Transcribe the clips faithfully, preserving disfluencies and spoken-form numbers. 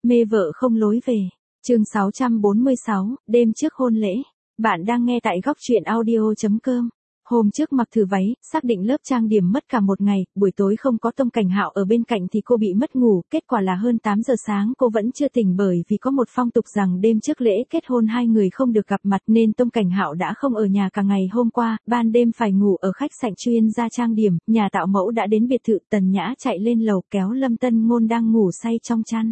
Mê vợ không lối về. Chương sáu trăm bốn mươi sáu, đêm trước hôn lễ. Bạn đang nghe tại góc truyện audio chấm com. Hôm trước mặc thử váy, xác định lớp trang điểm mất cả một ngày, buổi tối không có Tông Cảnh Hạo ở bên cạnh thì cô bị mất ngủ, kết quả là hơn tám giờ sáng cô vẫn chưa tỉnh bởi vì có một phong tục rằng đêm trước lễ kết hôn hai người không được gặp mặt nên Tông Cảnh Hạo đã không ở nhà cả ngày hôm qua, ban đêm phải ngủ ở khách sạn chuyên gia trang điểm, nhà tạo mẫu đã đến biệt thự. Tần Nhã chạy lên lầu kéo Lâm Tân Ngôn đang ngủ say trong chăn.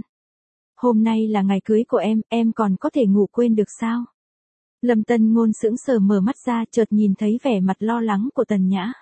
Hôm nay là ngày cưới của em, em còn có thể ngủ quên được sao? Lâm Tân Ngôn sững sờ mở mắt ra, chợt nhìn thấy vẻ mặt lo lắng của Tần Nhã.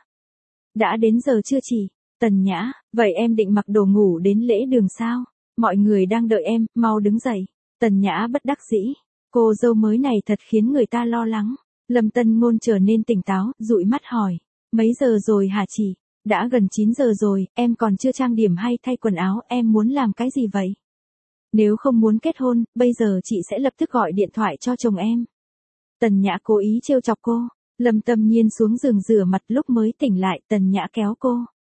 Đã đến giờ chưa chị? Tần Nhã, vậy em định mặc đồ ngủ đến lễ đường sao? Mọi người đang đợi em, mau đứng dậy. Tần Nhã bất đắc dĩ. Cô dâu mới này thật khiến người ta lo lắng. Lâm Tân Ngôn trở nên tỉnh táo, dụi mắt hỏi. Mấy giờ rồi hả chị? Đã gần chín giờ rồi, em còn chưa trang điểm hay thay quần áo, em muốn làm cái gì vậy? Nếu không muốn kết hôn, bây giờ chị sẽ lập tức gọi điện thoại cho chồng em. Tần Nhã cố ý trêu chọc cô. Lâm Tâm Nhiên xuống giường rửa mặt, lúc mới tỉnh lại, Tần Nhã kéo cô.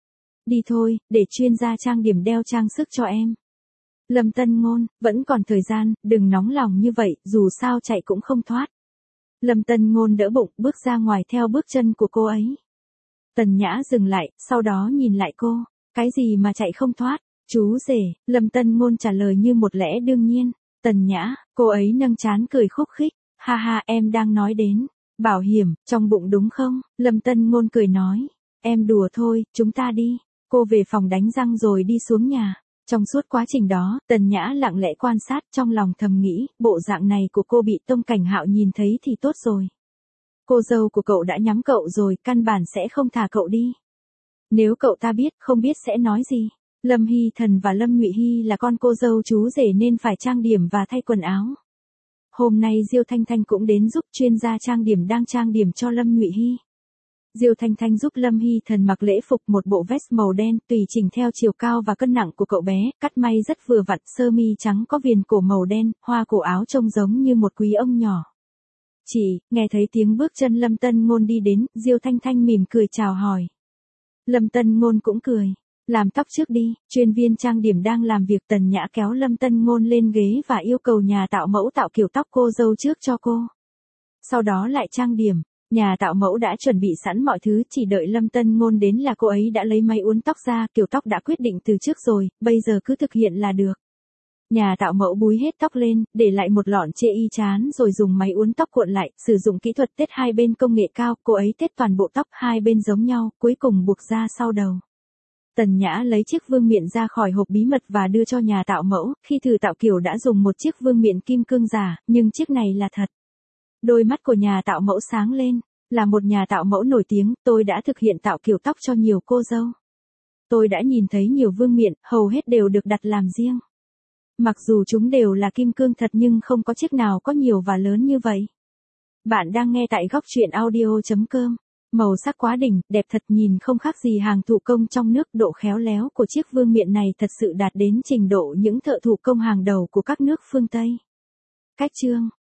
Đi thôi, để chuyên gia trang điểm đeo trang sức cho em. Lâm Tân Ngôn, vẫn còn thời gian, đừng nóng lòng như vậy, dù sao chạy cũng không thoát. Lâm Tân Ngôn đỡ bụng, bước ra ngoài theo bước chân của cô ấy. Tần Nhã dừng lại, sau đó nhìn lại cô. Cái gì mà chạy không thoát? Chú rể, Lâm Tân Ngôn trả lời như một lẽ đương nhiên. Tần Nhã, cô ấy nâng trán cười khúc khích. Ha ha, em đang nói đến bảo hiểm trong bụng đúng không? Lâm Tân Ngôn cười nói. Em đùa thôi, chúng ta đi. Cô về phòng đánh răng rồi đi xuống nhà. Trong suốt quá trình đó, Tần Nhã lặng lẽ quan sát, trong lòng thầm nghĩ, bộ dạng này của cô bị Tông Cảnh Hạo nhìn thấy thì tốt rồi. Cô dâu của cậu đã nhắm cậu rồi, căn bản sẽ không thả cậu đi. Nếu cậu ta biết, không biết sẽ nói gì. Lâm Hy Thần và Lâm Nhụy Hy là con cô dâu chú rể nên phải trang điểm và thay quần áo. Hôm nay Diêu Thanh Thanh cũng đến giúp, chuyên gia trang điểm đang trang điểm cho Lâm Nhụy Hy. Diêu Thanh Thanh giúp Lâm Hy Thần mặc lễ phục, một bộ vest màu đen tùy chỉnh theo chiều cao và cân nặng của cậu bé, cắt may rất vừa vặn, sơ mi trắng có viền cổ màu đen, hoa cổ áo trông giống như một quý ông nhỏ. Chị, nghe thấy tiếng bước chân Lâm Tân Ngôn đi đến, Diêu Thanh Thanh mỉm cười chào hỏi. Lâm Tân Ngôn cũng cười. Làm tóc trước đi, chuyên viên trang điểm đang làm việc. Tần Nhã kéo Lâm Tân Ngôn lên ghế và yêu cầu nhà tạo mẫu tạo kiểu tóc cô dâu trước cho cô. Sau đó lại trang điểm, nhà tạo mẫu đã chuẩn bị sẵn mọi thứ, chỉ đợi Lâm Tân Ngôn đến là cô ấy đã lấy máy uốn tóc ra, kiểu tóc đã quyết định từ trước rồi, bây giờ cứ thực hiện là được. Nhà tạo mẫu búi hết tóc lên, để lại một lọn chê y chán rồi dùng máy uốn tóc cuộn lại, sử dụng kỹ thuật tết hai bên công nghệ cao, cô ấy tết toàn bộ tóc hai bên giống nhau, cuối cùng buộc ra sau đầu. Tần Nhã lấy chiếc vương miện ra khỏi hộp bí mật và đưa cho nhà tạo mẫu, khi thử tạo kiểu đã dùng một chiếc vương miện kim cương giả, nhưng chiếc này là thật. Đôi mắt của nhà tạo mẫu sáng lên, là một nhà tạo mẫu nổi tiếng, tôi đã thực hiện tạo kiểu tóc cho nhiều cô dâu. Tôi đã nhìn thấy nhiều vương miện, hầu hết đều được đặt làm riêng. Mặc dù chúng đều là kim cương thật nhưng không có chiếc nào có nhiều và lớn như vậy. Bạn đang nghe tại góc truyện audio chấm com. Màu sắc quá đỉnh, đẹp thật, nhìn không khác gì hàng thủ công trong nước, độ khéo léo của chiếc vương miện này thật sự đạt đến trình độ những thợ thủ công hàng đầu của các nước phương Tây. Cách chương